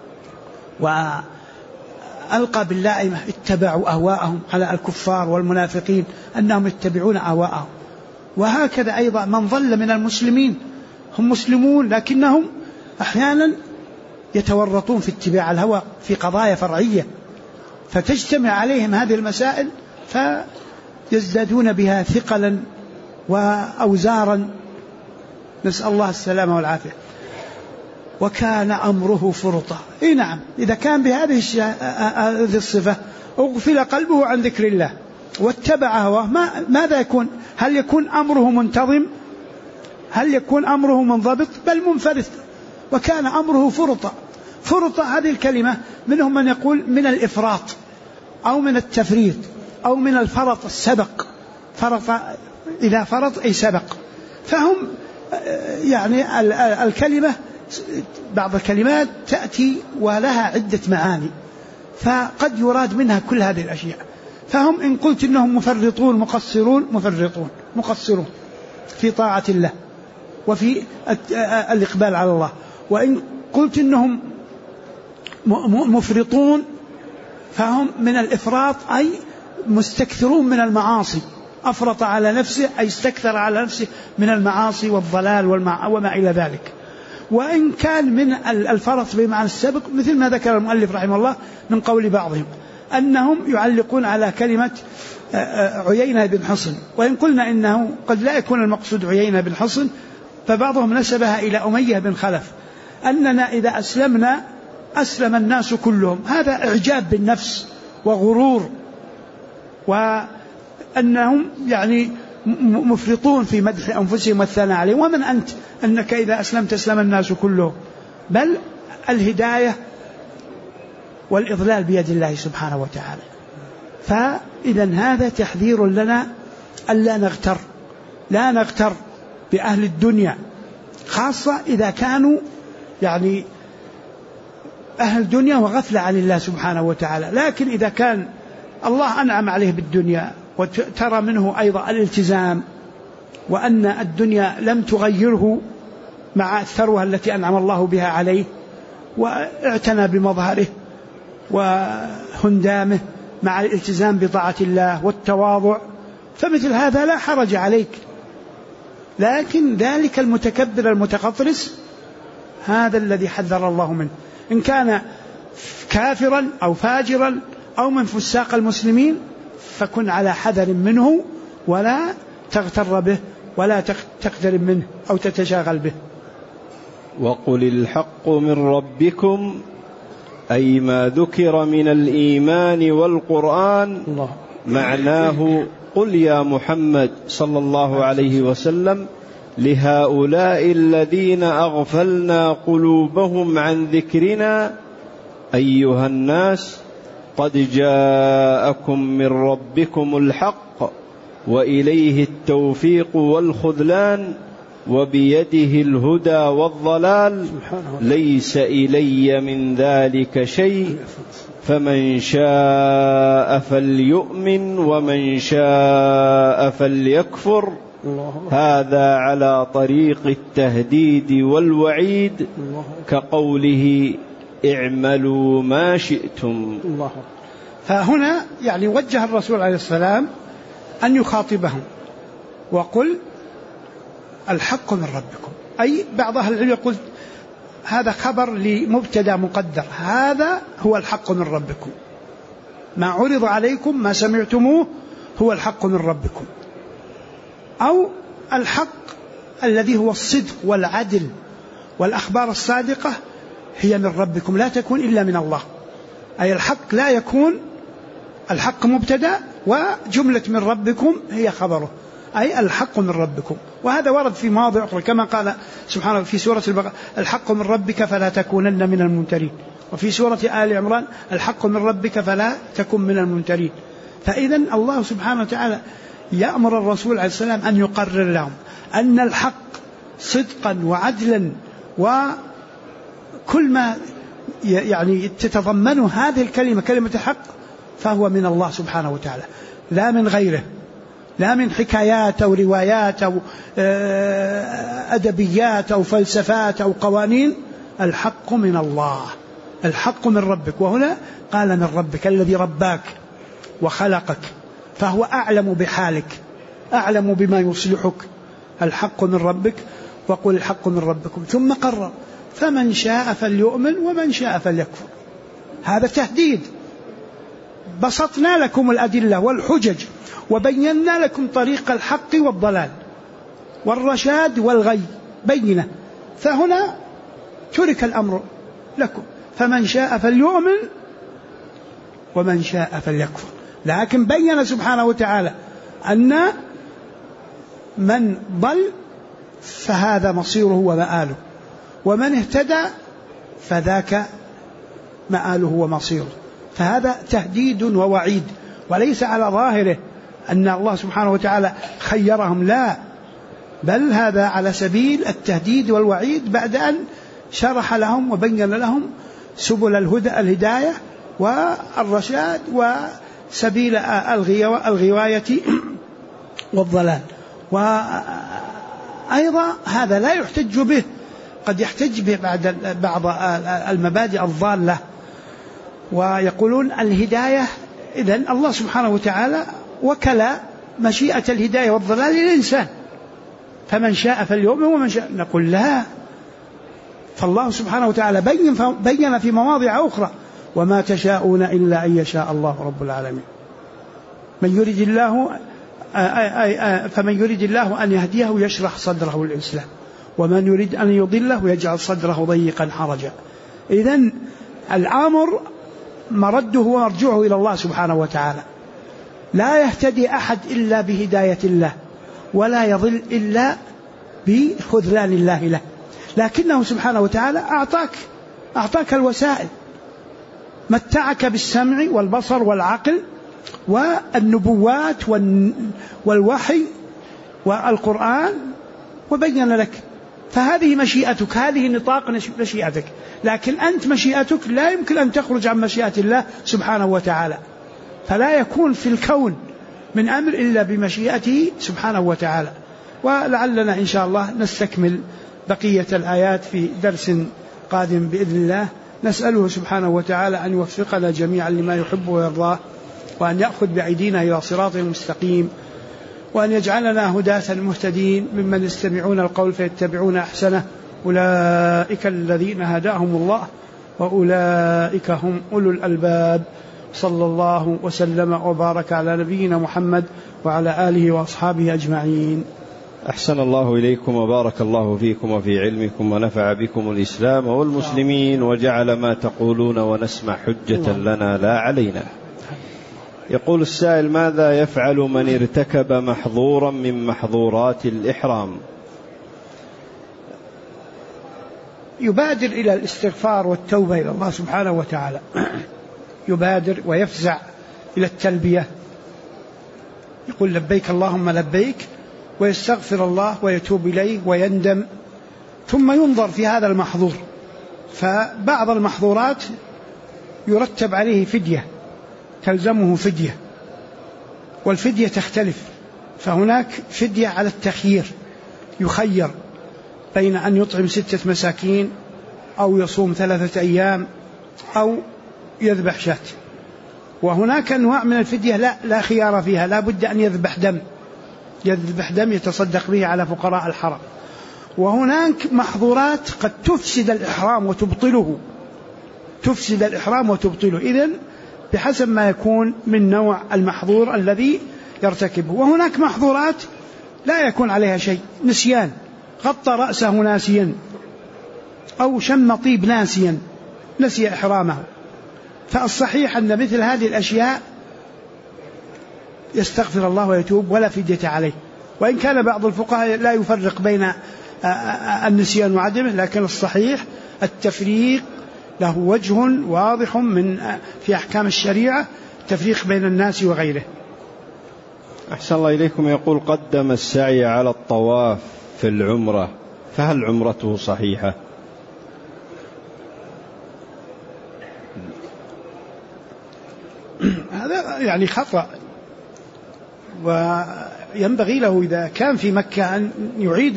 وألقى باللائمة: اتبعوا أهواءهم على الكفار والمنافقين أنهم يتبعون أهواءهم. وهكذا أيضا من ضل من المسلمين، هم مسلمون لكنهم أحيانا يتورطون في اتباع الهوى في قضايا فرعية، فتجتمع عليهم هذه المسائل فيزدادون بها ثقلا وأوزارا، نسأل الله السلامة والعافية. وكان أمره فرطا. نعم، إذا كان بهذه الصفة أغفل قلبه عن ذكر الله واتبع هواه، ماذا يكون؟ هل يكون أمره منتظم؟ هل يكون أمره منضبط؟ بل منفرط. وكان أمره فرطا. فرطا هذه الكلمة منهم من يقول من الإفراط أو من التفريط أو من الفرط السبق. فرط إذا فرط أي سبق. فهم يعني الكلمة بعض الكلمات تأتي ولها عدة معاني، فقد يراد منها كل هذه الأشياء. فهم إن قلت إنهم مفرطون مقصرون، مقصرون في طاعة الله وفي الإقبال على الله. وإن قلت إنهم مفرطون فهم من الإفراط، أي مستكثرون من المعاصي. أفرط على نفسه أي استكثر على نفسه من المعاصي والضلال وما إلى ذلك. وإن كان من الفرط بمعنى السبق مثل ما ذكر المؤلف رحمه الله من قول بعضهم أنهم يعلقون على كلمة عيينة بن حصن. وإن قلنا إنه قد لا يكون المقصود عيينة بن حصن، فبعضهم نسبها إلى أمية بن خلف، أننا إذا أسلمنا أسلم الناس كلهم. هذا إعجاب بالنفس وغرور، وأنهم يعني مفرطون في مدح أنفسهم والثناء عليهم. ومن أنت أنك إذا أسلمت أسلم الناس كلهم؟ بل الهداية والإضلال بيد الله سبحانه وتعالى. فإذا هذا تحذير لنا ألا نغتر، لا نغتر بأهل الدنيا، خاصة إذا كانوا يعني أهل الدنيا وغفلة عن الله سبحانه وتعالى. لكن إذا كان الله أنعم عليه بالدنيا وترى منه أيضا الالتزام، وأن الدنيا لم تغيره مع الثروة التي أنعم الله بها عليه، واعتنى بمظهره وهندامه مع الالتزام بطاعة الله والتواضع، فمثل هذا لا حرج عليك. لكن ذلك المتكبر المتقطرس هذا الذي حذر الله منه، إن كان كافرا أو فاجرا أو من فساق المسلمين فكن على حذر منه، ولا تغتر به ولا تقترب منه أو تتشاغل به. وقل الحق من ربكم، أي ما ذكر من الإيمان والقرآن الله. معناه قل يا محمد صلى الله عليه وسلم لهؤلاء الذين أغفلنا قلوبهم عن ذكرنا أيها الناس قد جاءكم من ربكم الحق وإليه التوفيق والخذلان وبيده الهدى والضلال ليس إلي من ذلك شيء فمن شاء فليؤمن ومن شاء فليكفر. هذا على طريق التهديد والوعيد كقوله اعملوا ما شئتم. فهنا يعني وجه الرسول عليه السلام أن يخاطبهم وقل الحق من ربكم، أي بعض أهل العلم يقول هذا خبر لمبتدأ مقدر، هذا هو الحق من ربكم، ما عرض عليكم ما سمعتموه هو الحق من ربكم، أو الحق الذي هو الصدق والعدل والأخبار الصادقة هي من ربكم لا تكون إلا من الله. أي الحق لا يكون، الحق مبتدأ وجملة من ربكم هي خبره، أي الحق من ربكم. وهذا ورد في مواضع أخرى كما قال سبحانه في سورة البقرة الحق من ربك فلا تكونن من الممترين، وفي سورة آل عمران الحق من ربك فلا تكن من الممترين. فإذا الله سبحانه وتعالى يأمر الرسول عليه السلام أن يقرر لهم أن الحق صدقا وعدلا وكل ما يعني تتضمن هذه الكلمة كلمة الحق فهو من الله سبحانه وتعالى لا من غيره، لا من حكايات أو روايات أو أدبيات أو فلسفات أو قوانين. الحق من الله، الحق من ربك. وهنا قال من ربك الذي رباك وخلقك، فهو أعلم بحالك أعلم بما يصلحك. الحق من ربك وقل الحق من ربكم، ثم قرر فمن شاء فليؤمن ومن شاء فليكفر. هذا تهديد، بسطنا لكم الأدلة والحجج وبينا لكم طريق الحق والضلال والرشاد والغي بينه، فهنا ترك الأمر لكم فمن شاء فليؤمن ومن شاء فليكفر. لكن بين سبحانه وتعالى أن من ضل فهذا مصيره ومآله، ومن اهتدى فذاك مآله ومصيره. فهذا تهديد ووعيد، وليس على ظاهره أن الله سبحانه وتعالى خيرهم، لا، بل هذا على سبيل التهديد والوعيد بعد أن شرح لهم وبين لهم سبل الهداية والرشاد وسبيل الغواية والضلال. وأيضا هذا لا يحتج به، قد يحتج به بعض المبادئ الضالة ويقولون الهداية، إذن الله سبحانه وتعالى وكل مشيئة الهداية والضلال للإنسان، فمن شاء فليؤمن ومن شاء. نقول لا، فالله سبحانه وتعالى بين في مواضع أخرى وما تشاءون إلا أن يشاء الله رب العالمين. فمن يريد الله أن يهديه يشرح صدره للإسلام، ومن يريد أن يضله يجعل صدره ضيقا حرجا. إذن الأمر مرده ومرجعه إلى الله سبحانه وتعالى، لا يهتدي أحد إلا بهداية الله، ولا يضل إلا بخذلان الله له، لكنه سبحانه وتعالى أعطاك الوسائل، متعك بالسمع والبصر والعقل والنبوات والوحي والقرآن وبين لك، فهذه مشيئتك، هذه نطاق مشيئتك، لكن أنت مشيئتك لا يمكن أن تخرج عن مشيئة الله سبحانه وتعالى، فلا يكون في الكون من أمر إلا بمشيئته سبحانه وتعالى. ولعلنا إن شاء الله نستكمل بقية الآيات في درس قادم بإذن الله. نسأله سبحانه وتعالى أن يوفقنا جميعا لما يحب ويرضاه، وأن يأخذ بأيدينا إلى صراط مستقيم، وأن يجعلنا هداة مهتدين ممن يستمعون القول فيتبعون أحسنه. أولئك الذين هداهم الله وأولئك هم أولو الألباب. صلى الله وسلم وبارك على نبينا محمد وعلى آله وأصحابه أجمعين. أحسن الله إليكم وبارك الله فيكم وفي علمكم ونفع بكم الإسلام والمسلمين، وجعل ما تقولون ونسمع حجة لنا لا علينا. يقول السائل: ماذا يفعل من ارتكب محظورا من محظورات الإحرام؟ يبادر إلى الاستغفار والتوبة إلى الله سبحانه وتعالى، يبادر ويفزع إلى التلبية، يقول لبيك اللهم لبيك، ويستغفر الله ويتوب إليه ويندم، ثم ينظر في هذا المحظور. فبعض المحظورات يرتب عليه فدية، تلزمه فدية، والفدية تختلف، فهناك فدية على التخيير، يخير بين أن يطعم 6 مساكين أو يصوم 3 أيام أو يذبح شاة. وهناك أنواع من الفدية لا خيار فيها، لا بد أن يذبح دم يتصدق به على فقراء الحرم. وهناك محظورات قد تفسد الإحرام وتبطله، إذن بحسب ما يكون من نوع المحظور الذي يرتكبه. وهناك محظورات لا يكون عليها شيء، نسيان، غطى رأسه ناسيا، أو شم طيب ناسيا، نسي إحرامه. فالصحيح أن مثل هذه الأشياء يستغفر الله ويتوب ولا فدية عليه، وإن كان بعض الفقهاء لا يفرق بين النسيان وعدمه، لكن الصحيح التفريق له وجه واضح في أحكام الشريعة، تفريق بين الناس وغيره. أحسن الله إليكم. يقول: قدم السعي على الطواف في العمرة، فهل عمرته صحيحة؟ هذا يعني خطأ، وينبغي له إذا كان في مكة أن يعيد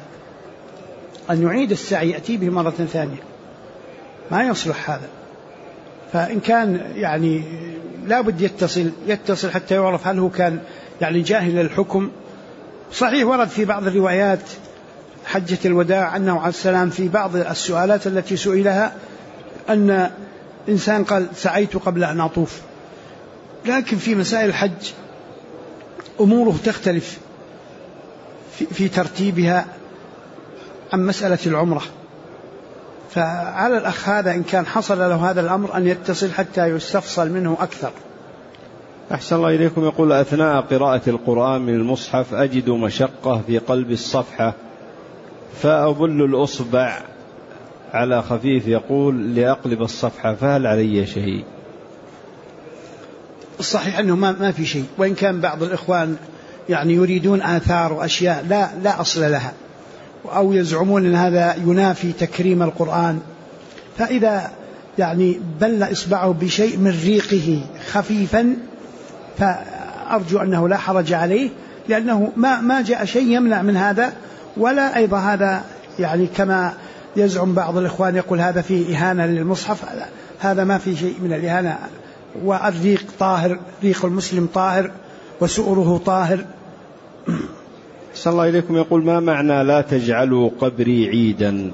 السعي، يأتي به مرة ثانية، ما يصلح هذا. فإن كان يعني لا بد يتصل حتى يعرف هل هو كان يعني جاهل الحكم. صحيح ورد في بعض الروايات حجة الوداع أنه عليه السلام في بعض السؤالات التي سئلها أن إنسان قال سعيت قبل أن أطوف، لكن في مسائل الحج أموره تختلف في ترتيبها عن مسألة العمرة. فعلى الأخ هذا إن كان حصل له هذا الأمر أن يتصل حتى يستفصل منه أكثر. أحسن الله إليكم. يقول: أثناء قراءة القرآن من المصحف أجد مشقة في قلب الصفحة، فأبل الأصبع على خفيف، يقول لأقلب الصفحة، فهل علي شيء؟ الصحيح أنه ما في شيء، وإن كان بعض الإخوان يعني يريدون آثار وأشياء لا أصل لها، أو يزعمون أن هذا ينافي تكريم القرآن. فإذا يعني بل إصبعه بشيء من ريقه خفيفا فأرجو أنه لا حرج عليه، لأنه ما جاء شيء يمنع من هذا، ولا أيضا هذا يعني كما يزعم بعض الإخوان يقول هذا فيه إهانة للمصحف، هذا ما في شيء من الإهانة، والريق طاهر، ريق المسلم طاهر وسؤره طاهر. صلى الله إليكم يقول: ما معنى لا تجعلوا قبري عيدا؟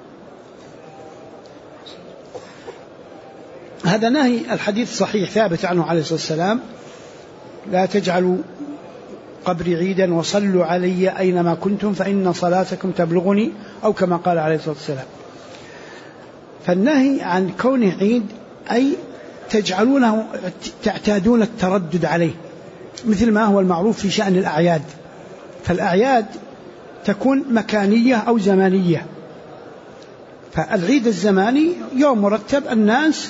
هذا نهي، الحديث صحيح ثابت عنه عليه الصلاة والسلام: لا تجعلوا قبري عيدا وصلوا علي أينما كنتم فإن صلاتكم تبلغني، أو كما قال عليه الصلاة والسلام. فالنهي عن كونه عيد أي تجعلونه تعتادون التردد عليه، مثل ما هو المعروف في شأن الأعياد. فالأعياد تكون مكانية أو زمانية. فالعيد الزماني يوم مرتب الناس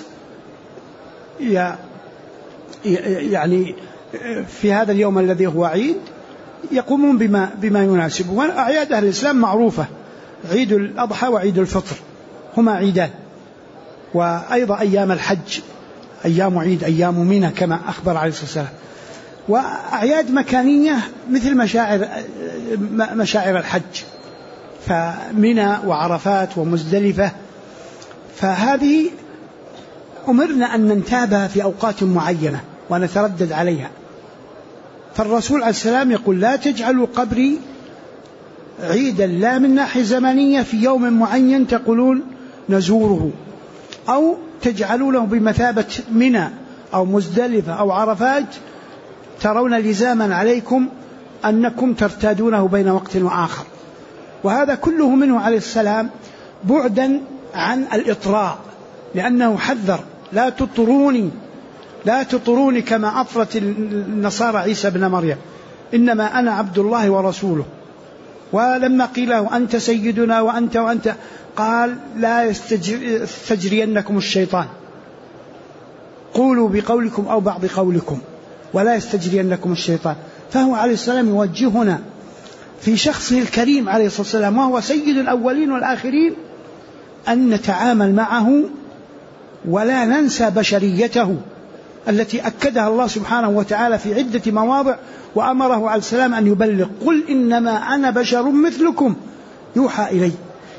يعني في هذا اليوم الذي هو عيد يقومون بما يناسب. وأعياد أهل الإسلام معروفة: عيد الأضحى وعيد الفطر هما عيدان. وأيضا أيام الحج أيام عيد، أيام منى كما أخبر عليه الصلاة والسلام. وأعياد مكانية مثل مشاعر الحج، فمنى وعرفات ومزدلفة، فهذه أمرنا أن ننتابها في أوقات معينة ونتردد عليها. فالرسول عليه السلام يقول: لا تجعلوا قبري عيدا، لا من ناحية زمنية في يوم معين تقولون نزوره، أو تجعلونه بمثابة منى أو مزدلفة أو عرفات ترون لزاما عليكم أنكم ترتادونه بين وقت وآخر. وهذا كله منه عليه السلام بعدا عن الإطراء، لأنه حذر: لا تطروني كما أطرت النصارى عيسى بن مريم، إنما أنا عبد الله ورسوله. ولما قيل له أنت سيدنا وأنت قال: لا يستجرينكم الشيطان، قولوا بقولكم أو بعض قولكم ولا يستجرينكم الشيطان. فهو عليه السلام يوجهنا في شخصه الكريم عليه الصلاة والسلام، وهو سيد الأولين والآخرين، أن نتعامل معه ولا ننسى بشريته التي أكدها الله سبحانه وتعالى في عدة مواضع، وأمره عليه السلام أن يبلغ: قل إنما أنا بشر مثلكم يوحى إلي.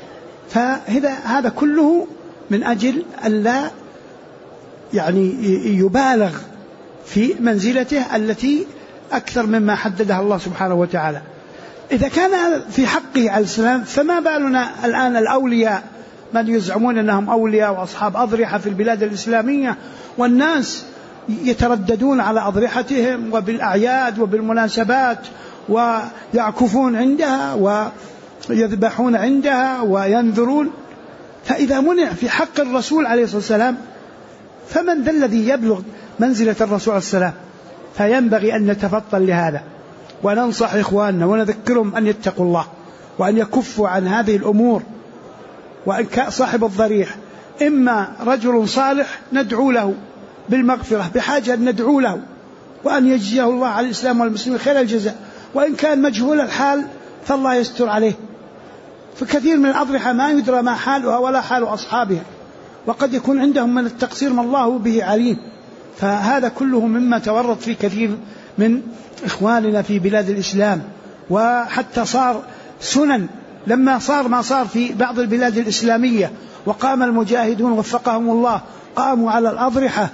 فهذا كله من أجل أن لا يعني يبالغ في منزلته التي أكثر مما حددها الله سبحانه وتعالى. إذا كان في حقه عليه السلام، فما بالنا الآن الأولياء من يزعمون أنهم أولياء وأصحاب أضرحة في البلاد الإسلامية، والناس يترددون على أضرحتهم وبالأعياد وبالمناسبات ويعكفون عندها ويذبحون عندها وينذرون. فإذا منع في حق الرسول عليه الصلاة والسلام، فمن ذا الذي يبلغ منزلة الرسول عليه السلام؟ فينبغي أن نتفطن لهذا وننصح إخواننا ونذكرهم أن يتقوا الله وأن يكفوا عن هذه الأمور. وأن صاحب الضريح إما رجل صالح ندعو له بالمغفرة، بحاجة أن ندعو له وأن يجزيه الله على الإسلام والمسلمين خير الجزاء، وإن كان مجهول الحال فالله يستر عليه. فكثير من الأضرحة ما يدرى ما حالها ولا حال أصحابها، وقد يكون عندهم من التقصير ما الله به عليم. فهذا كله مما تورط فيه كثير من إخواننا في بلاد الإسلام. وحتى صار سنن لما صار ما صار في بعض البلاد الإسلامية، وقام المجاهدون وفقهم الله قاموا على الأضرحة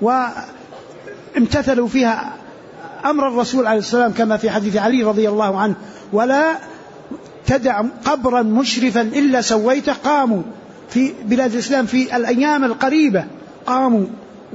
وامتثلوا فيها أمر الرسول عليه السلام، كما في حديث علي رضي الله عنه: ولا تدع قبرا مشرفا إلا سويته. قاموا في بلاد الإسلام في الأيام القريبة، قاموا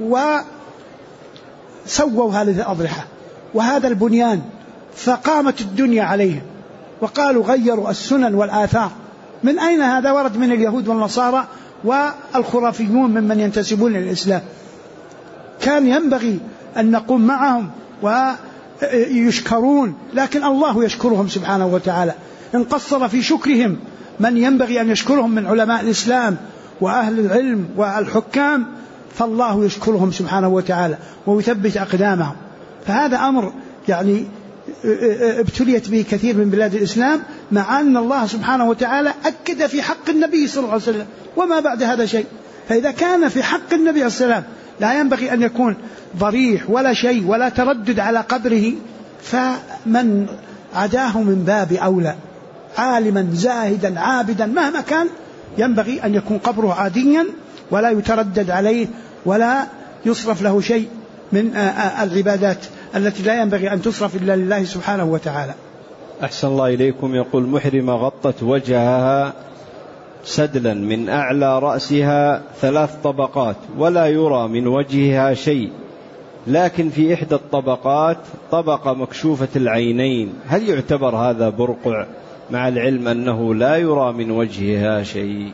وسووا هذه الأضرحة وهذا البنيان، فقامت الدنيا عليهم وقالوا غيروا السنن والآثار. من أين هذا؟ ورد من اليهود والنصارى والخرافيون ممن ينتسبون للإسلام. كان ينبغي أن نقوم معهم ويشكرون، لكن الله يشكرهم سبحانه وتعالى. إن قصر في شكرهم من ينبغي أن يشكرهم من علماء الإسلام وأهل العلم والحكام، فالله يشكرهم سبحانه وتعالى ويثبت أقدامهم. فهذا أمر يعني ابتليت به كثير من بلاد الإسلام، مع أن الله سبحانه وتعالى أكد في حق النبي صلى الله عليه وسلم وما بعد هذا شيء. فإذا كان في حق النبي عليه السلام لا ينبغي أن يكون ضريح ولا شيء ولا تردد على قبره، فمن عداه من باب أولى. عالما زاهدا عابدا مهما كان ينبغي أن يكون قبره عاديا ولا يتردد عليه ولا يصرف له شيء من العبادات التي لا ينبغي أن تصرف إلا لله سبحانه وتعالى. أحسن الله إليكم. يقول محرمة غطت وجهها سدلا من أعلى رأسها 3 طبقات ولا يرى من وجهها شيء، لكن في إحدى الطبقات طبقة مكشوفة العينين، هل يعتبر هذا برقع مع العلم أنه لا يرى من وجهها شيء؟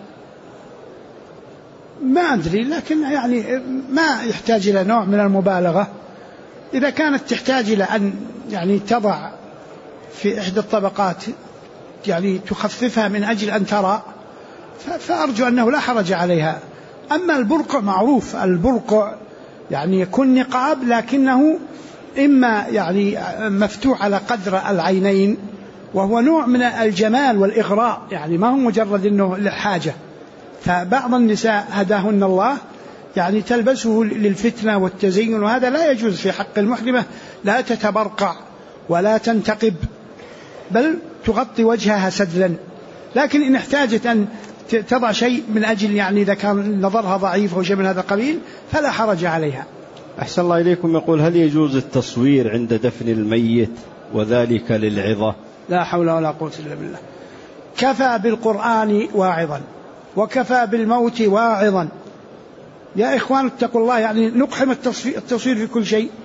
ما أدري، لكن يعني ما يحتاج إلى نوع من المبالغة. إذا كانت تحتاج إلى أن يعني تضع في إحدى الطبقات يعني تخففها من أجل أن ترى، فأرجو أنه لا حرج عليها. أما البرقع معروف، البرقع يعني يكون نقاب لكنه إما يعني مفتوح على قدر العينين، وهو نوع من الجمال والإغراء، يعني ما هو مجرد أنه للحاجة. فبعض النساء هداهن الله يعني تلبسه للفتنة والتزين، وهذا لا يجوز في حق المحرمة. لا تتبرقع ولا تنتقب، بل تغطي وجهها سدلا. لكن إن احتاجت أن تضع شيء من أجل يعني إذا كان نظرها ضعيف أو شيء من هذا القبيل فلا حرج عليها. أحسن الله إليكم. يقول هل يجوز التصوير عند دفن الميت وذلك للعظة؟ لا حول ولا قوة إلا بالله. كفى بالقرآن واعظا وكفى بالموت واعظا. يا إخوان اتقوا الله، يعني نقحم التصوير في كل شيء.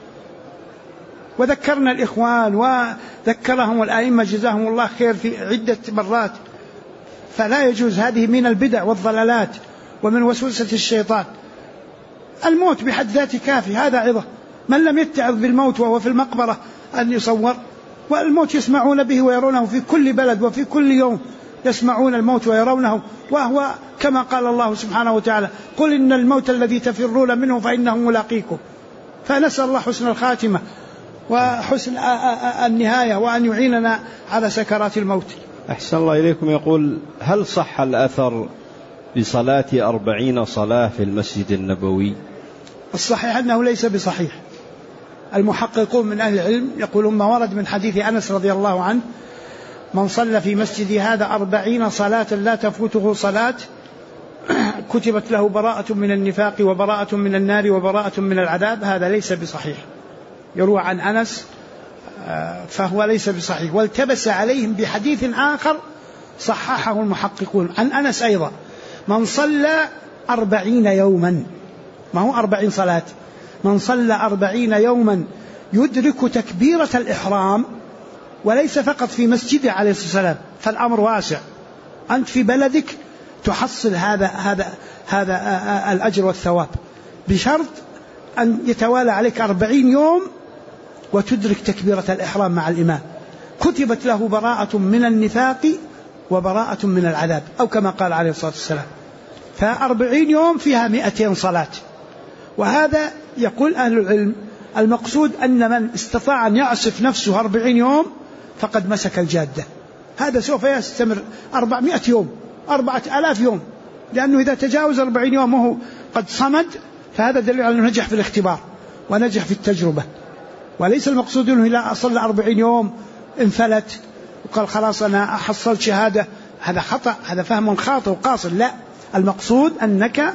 وذكرنا الإخوان وذكرهم الأئمة جزاهم الله خير في عدة مرات. فلا يجوز، هذه من البدع والضلالات ومن وسوسة الشيطان. الموت بحد ذاته كافي، هذا عظة. من لم يتعظ بالموت وهو في المقبرة أن يصور، والموت يسمعون به ويرونه في كل بلد وفي كل يوم يسمعون الموت ويرونه، وهو كما قال الله سبحانه وتعالى قل إن الموت الذي تفرون منه فإنه ملاقيكم. فنسأل الله حسن الخاتمة وحسن النهاية، وأن يعيننا على سكرات الموت. أحسن الله إليكم. يقول هل صح الأثر بصلاة 40 صلاة في المسجد النبوي؟ الصحيح أنه ليس بصحيح. المحققون من أهل العلم يقولون ما ورد من حديث أنس رضي الله عنه من صلى في مسجد هذا 40 صلاة لا تفوته صلاة كتبت له براءة من النفاق وبراءة من النار وبراءة من العذاب، هذا ليس بصحيح. يروى عن أنس فهو ليس بصحيح. والتبس عليهم بحديث آخر صححه المحققون عن أنس أيضا من صلى 40 يوما، ما هو 40 صلاة، من صلى 40 يوما يدرك تكبيرة الإحرام، وليس فقط في مسجده عليه الصلاة والسلام. فالأمر واسع، أنت في بلدك تحصل هذا الأجر والثواب، بشرط أن يتوالى عليك 40 يوم وتدرك تكبيرة الإحرام مع الإمام، كتبت له براءة من النفاق وبراءة من العذاب، أو كما قال عليه الصلاة والسلام. ف40 يوم فيها 200 صلاة. وهذا يقول أهل العلم المقصود أن من استطاع أن يعصف نفسه 40 يوم فقد مسك الجادة. هذا سوف يستمر 400 يوم 4000 يوم، لأنه إذا تجاوز 40 يوم وهو قد صمد فهذا دليل على أنه نجح في الاختبار ونجح في التجربة. وليس المقصود أنه إذا أصلى 40 يوم انفلت وقال خلاص أنا حصلت شهادة، هذا خطأ، هذا فهم خاطئ وقاصر. لا، المقصود أنك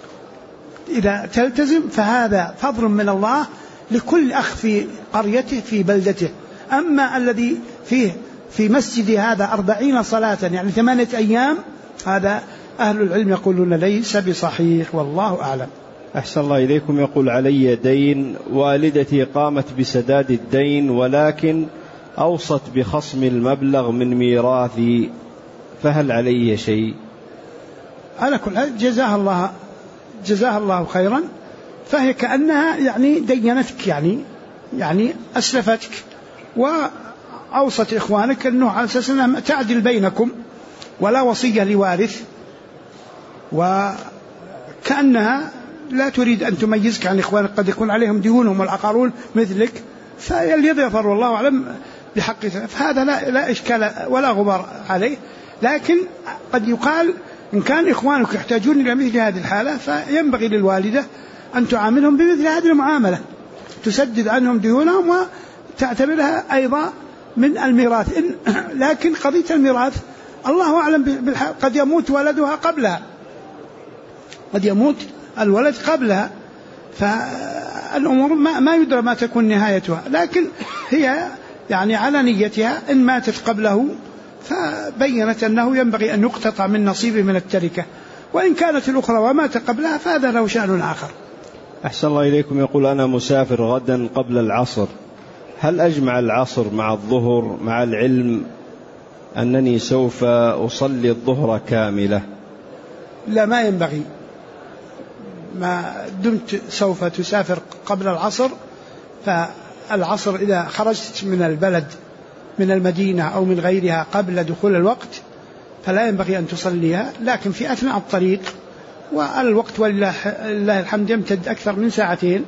إذا تلتزم فهذا فضل من الله لكل أخ في قريته في بلدته. أما الذي فيه في مسجد هذا 40 صلاة يعني 8 أيام، هذا أهل العلم يقولون ليس بصحيح، والله أعلم. أحسن الله إليكم. يقول علي دين، والدتي قامت بسداد الدين ولكن أوصت بخصم المبلغ من ميراثي، فهل علي شيء؟ على كل حال جزاها الله خيرا، فهي كأنها يعني دينتك، يعني أسلفتك وأوصت إخوانك أنه على أساس أنها تعدل بينكم ولا وصية لوارث، وكأنها لا تريد أن تميزك عن إخوانك، قد يكون عليهم ديونهم والآخرون مثلك، فالذي يظهر والله أعلم بحق، فهذا لا إشكال ولا غبار عليه. لكن قد يقال إن كان إخوانك يحتاجون إلى مثل هذه الحالة فينبغي للوالدة أن تعاملهم بمثل هذه المعاملة، تسدد عنهم ديونهم وتعتبرها أيضا من الميراث. لكن قضية الميراث الله أعلم قد يموت ولدها قبلها، قد يموت الولد قبلها، فالأمور ما يدرى ما تكون نهايتها، لكن هي يعني على نيتها إن ماتت قبله فبينت أنه ينبغي أن يقتطع من نصيبه من التركة، وإن كانت الأخرى ومات قبلها فهذا له شأن آخر. أحسن الله إليكم. يقول أنا مسافر غدا قبل العصر، هل أجمع العصر مع الظهر مع العلم أنني سوف أصلي الظهر كاملة؟ لا، ما ينبغي، ما دمت سوف تسافر قبل العصر، فالعصر إذا خرجت من البلد من المدينة أو من غيرها قبل دخول الوقت فلا ينبغي أن تصليها، لكن في أثناء الطريق والوقت ولله الحمد يمتد أكثر من ساعتين،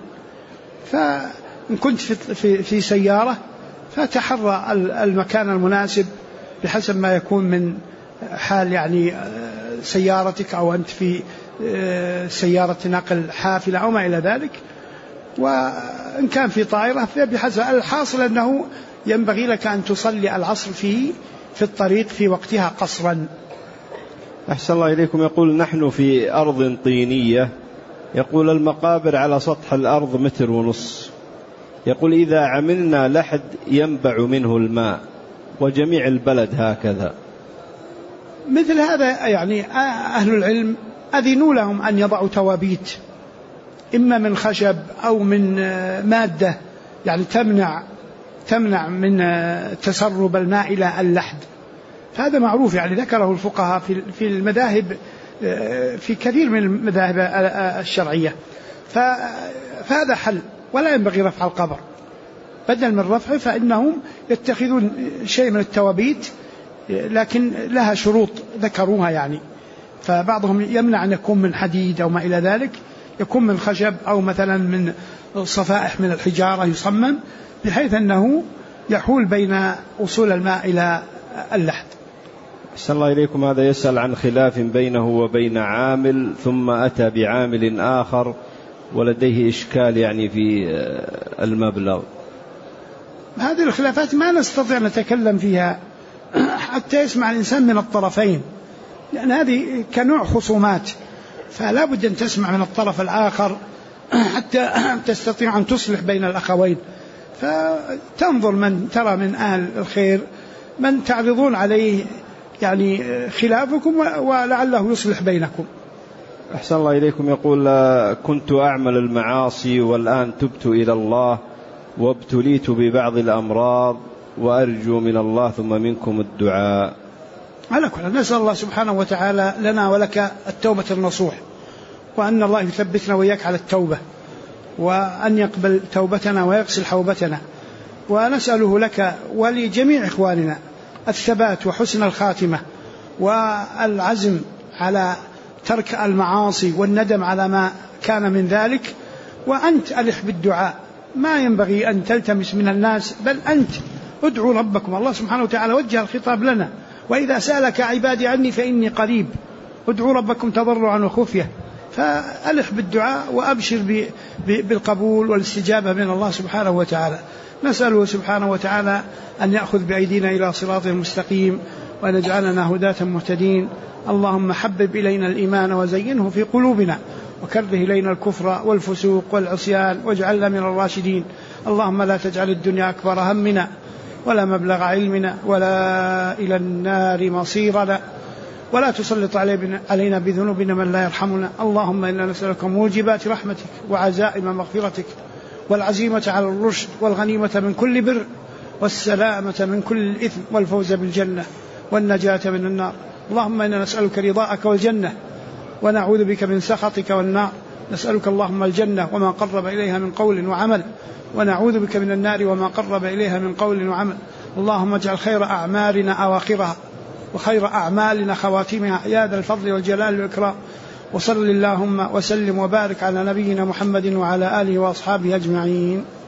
فإن كنت في سيارة فتحرى المكان المناسب بحسب ما يكون من حال يعني سيارتك، أو أنت في سيارة نقل حافلة أو ما إلى ذلك، وإن كان في طائرة فبحسب. الحاصل أنه ينبغي لك أن تصلي العصر في الطريق في وقتها قصرا. أحسن الله إليكم. يقول نحن في أرض طينية، يقول المقابر على سطح الأرض 1.5 متر، يقول إذا عملنا لحد ينبع منه الماء وجميع البلد هكذا. مثل هذا يعني أهل العلم أذنوا لهم أن يضعوا توابيت، إما من خشب أو من مادة يعني تمنع من تسرب الماء إلى اللحد، فهذا معروف يعني ذكره الفقهاء في المذاهب، في كثير من المذاهب الشرعية، فهذا حل، ولا ينبغي رفع القبر، بدل من رفعه فإنهم يتخذون شيء من التوابيت، لكن لها شروط ذكروها يعني، فبعضهم يمنع أن يكون من حديد أو ما إلى ذلك، يكون من خشب أو مثلا من صفائح من الحجارة يصمم بحيث أنه يحول بين وصول الماء إلى اللحد. أحسن الله إليكم. هذا يسأل عن خلاف بينه وبين عامل ثم أتى بعامل آخر ولديه إشكال يعني في المبلغ. هذه الخلافات ما نستطيع نتكلم فيها حتى يسمع الإنسان من الطرفين، لأن هذه كنوع خصومات، فلا بد أن تسمع من الطرف الآخر حتى تستطيع أن تصلح بين الأخوين، فتنظر من ترى من أهل الخير من تعرضون عليه يعني خلافكم ولعله يصلح بينكم. أحسن الله إليكم. يقول كنت أعمل المعاصي والآن تبت إلى الله وابتليت ببعض الأمراض وأرجو من الله ثم منكم الدعاء. على كل نسأل الله سبحانه وتعالى لنا ولك التوبة النصوح، وأن الله يثبتنا وإياك على التوبة، وأن يقبل توبتنا ويغسل حوبتنا، ونسأله لك ولجميع إخواننا الثبات وحسن الخاتمة والعزم على ترك المعاصي والندم على ما كان من ذلك. وأنت ألح بالدعاء، ما ينبغي أن تلتمس من الناس، بل أنت ادعوا ربكم. الله سبحانه وتعالى وجه الخطاب لنا، وإذا سألك عبادي عني فإني قريب، ادعوا ربكم تضرعا وخفية. فألح بالدعاء وأبشر بالقبول والاستجابة من الله سبحانه وتعالى. نسأله سبحانه وتعالى أن يأخذ بأيدينا إلى صراط المستقيم، وأن يجعلنا هداة مهتدين. اللهم حبب إلينا الإيمان وزينه في قلوبنا، وكره إلينا الكفر والفسوق والعصيان واجعلنا من الراشدين. اللهم لا تجعل الدنيا أكبر همنا ولا مبلغ علمنا ولا إلى النار مصيرنا، ولا تسلط علينا بذنوبنا من لا يرحمنا. اللهم إنا نسألك موجبات رحمتك وعزائم مغفرتك والعزيمة على الرشد والغنيمة من كل بر والسلامة من كل إثم والفوز بالجنة والنجاة من النار. اللهم إنا نسألك رضاءك والجنة ونعوذ بك من سخطك والنار. نسألك اللهم الجنة وما قرب إليها من قول وعمل، ونعوذ بك من النار وما قرب إليها من قول وعمل. اللهم اجعل خير أعمالنا أواخرها وخير أعمالنا خواتمها يا ذا الفضل والجلال والإكرام. وصل اللهم وسلم وبارك على نبينا محمد وعلى آله وأصحابه أجمعين.